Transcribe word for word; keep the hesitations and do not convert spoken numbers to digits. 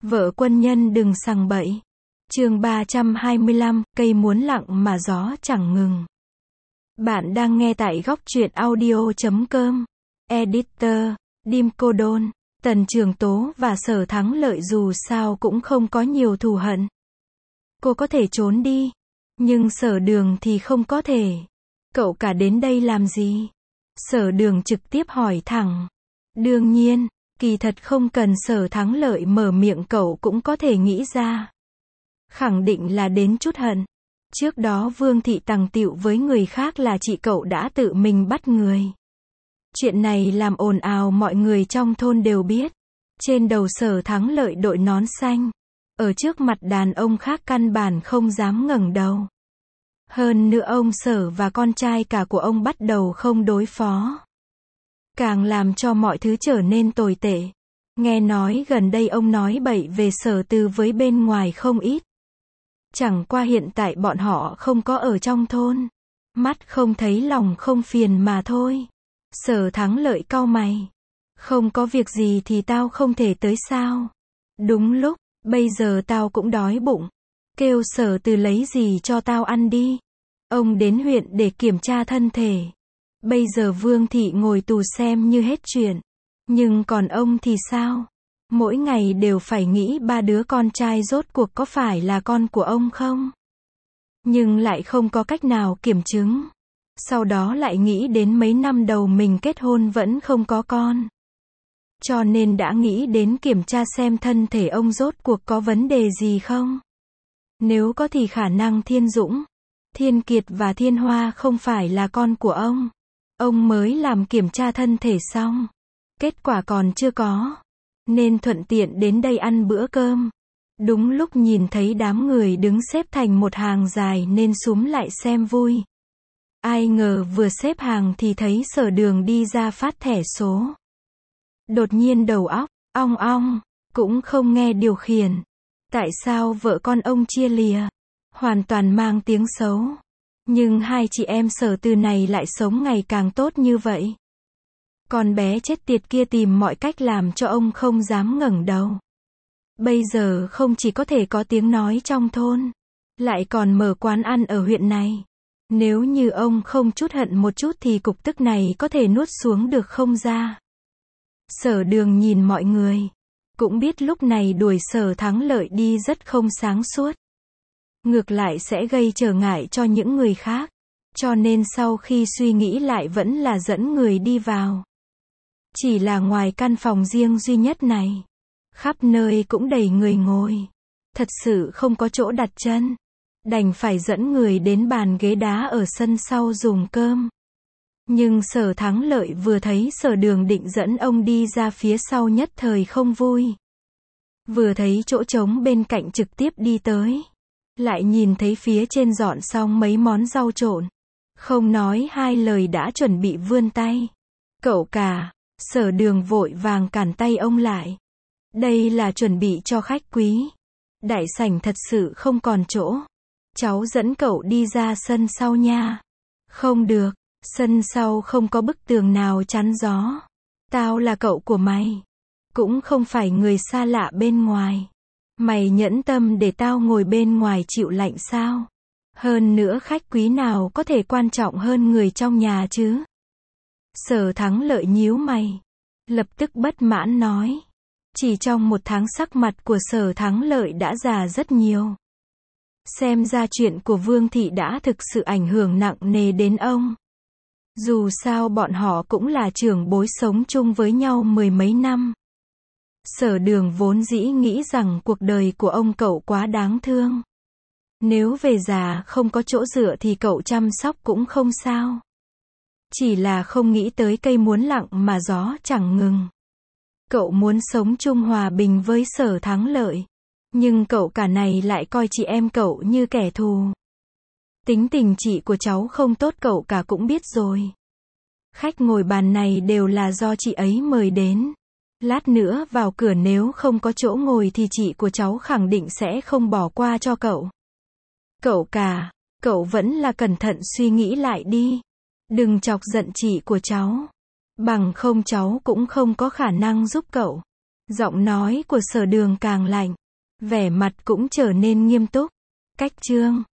Vợ quân nhân đừng sằng bậy. Chương ba trăm hai mươi lăm, cây muốn lặng mà gió chẳng ngừng. Bạn đang nghe tại góc truyện audio chấm com. Editor, Dim Cô Đôn, Tần Trường Tố và Sở Thắng Lợi dù sao cũng không có nhiều thù hận. Cô có thể trốn đi, nhưng Sở Đường thì không có thể. Cậu cả đến đây làm gì? Sở Đường trực tiếp hỏi thẳng. Đương nhiên, kỳ thật không cần Sở Thắng Lợi mở miệng cậu cũng có thể nghĩ ra. Khẳng định là đến chút hận. Trước đó Vương Thị tằng tịu với người khác là chị cậu đã tự mình bắt người. Chuyện này làm ồn ào, mọi người trong thôn đều biết. Trên đầu Sở Thắng Lợi đội nón xanh. Ở trước mặt đàn ông khác căn bản không dám ngẩng đầu. Hơn nữa ông Sở và con trai cả của ông bắt đầu không đối phó. Càng làm cho mọi thứ trở nên tồi tệ. Nghe nói gần đây ông nói bậy về Sở Từ với bên ngoài không ít. Chẳng qua hiện tại bọn họ không có ở trong thôn. Mắt không thấy lòng không phiền mà thôi. Sở Thắng Lợi cau mày. Không có việc gì thì tao không thể tới sao? Đúng lúc, bây giờ tao cũng đói bụng. Kêu Sở Từ lấy gì cho tao ăn đi. Ông đến huyện để kiểm tra thân thể. Bây giờ Vương Thị ngồi tù xem như hết chuyện. Nhưng còn ông thì sao? Mỗi ngày đều phải nghĩ ba đứa con trai rốt cuộc có phải là con của ông không? Nhưng lại không có cách nào kiểm chứng. Sau đó lại nghĩ đến mấy năm đầu mình kết hôn vẫn không có con. Cho nên đã nghĩ đến kiểm tra xem thân thể ông rốt cuộc có vấn đề gì không? Nếu có thì khả năng Thiên Dũng, Thiên Kiệt và Thiên Hoa không phải là con của ông. Ông mới làm kiểm tra thân thể xong. Kết quả còn chưa có. Nên thuận tiện đến đây ăn bữa cơm. Đúng lúc nhìn thấy đám người đứng xếp thành một hàng dài nên xúm lại xem vui. Ai ngờ vừa xếp hàng thì thấy Sở Đường đi ra phát thẻ số. Đột nhiên đầu óc, ong ong, cũng không nghe điều khiển. Tại sao vợ con ông chia lìa? Hoàn toàn mang tiếng xấu. Nhưng hai chị em Sở Từ này lại sống ngày càng tốt như vậy. Con bé chết tiệt kia tìm mọi cách làm cho ông không dám ngẩng đầu. Bây giờ không chỉ có thể có tiếng nói trong thôn, lại còn mở quán ăn ở huyện này. Nếu như ông không chút hận một chút thì cục tức này có thể nuốt xuống được không ra. Sở Đường nhìn mọi người, cũng biết lúc này đuổi Sở Thắng Lợi đi rất không sáng suốt. Ngược lại sẽ gây trở ngại cho những người khác. Cho nên sau khi suy nghĩ lại vẫn là dẫn người đi vào. Chỉ là ngoài căn phòng riêng duy nhất này, khắp nơi cũng đầy người ngồi. Thật sự không có chỗ đặt chân. Đành phải dẫn người đến bàn ghế đá ở sân sau dùng cơm. Nhưng Sở Thắng Lợi vừa thấy Sở Đường định dẫn ông đi ra phía sau nhất thời không vui. Vừa thấy chỗ trống bên cạnh trực tiếp đi tới. Lại nhìn thấy phía trên dọn xong mấy món rau trộn. Không nói hai lời đã chuẩn bị vươn tay. Cậu cả, Sở Đường vội vàng cản tay ông lại. Đây là chuẩn bị cho khách quý. Đại sảnh thật sự không còn chỗ. Cháu dẫn cậu đi ra sân sau nha. Không được, sân sau không có bức tường nào chắn gió. Tao là cậu của mày. Cũng không phải người xa lạ bên ngoài. Mày nhẫn tâm để tao ngồi bên ngoài chịu lạnh sao? Hơn nữa khách quý nào có thể quan trọng hơn người trong nhà chứ? Sở Thắng Lợi nhíu mày. Lập tức bất mãn nói. Chỉ trong một tháng sắc mặt của Sở Thắng Lợi đã già rất nhiều. Xem ra chuyện của Vương Thị đã thực sự ảnh hưởng nặng nề đến ông. Dù sao bọn họ cũng là trưởng bối sống chung với nhau mười mấy năm. Sở Đường vốn dĩ nghĩ rằng cuộc đời của ông cậu quá đáng thương. Nếu về già không có chỗ dựa thì cậu chăm sóc cũng không sao. Chỉ là không nghĩ tới cây muốn lặng mà gió chẳng ngừng. Cậu muốn sống chung hòa bình với Sở Thắng Lợi. Nhưng cậu cả này lại coi chị em cậu như kẻ thù. Tính tình chị của cháu không tốt cậu cả cũng biết rồi. Khách ngồi bàn này đều là do chị ấy mời đến. Lát nữa vào cửa nếu không có chỗ ngồi thì chị của cháu khẳng định sẽ không bỏ qua cho cậu. Cậu cả, cậu vẫn là cẩn thận suy nghĩ lại đi. Đừng chọc giận chị của cháu. Bằng không cháu cũng không có khả năng giúp cậu. Giọng nói của Sở Đường càng lạnh. Vẻ mặt cũng trở nên nghiêm túc. Cách chương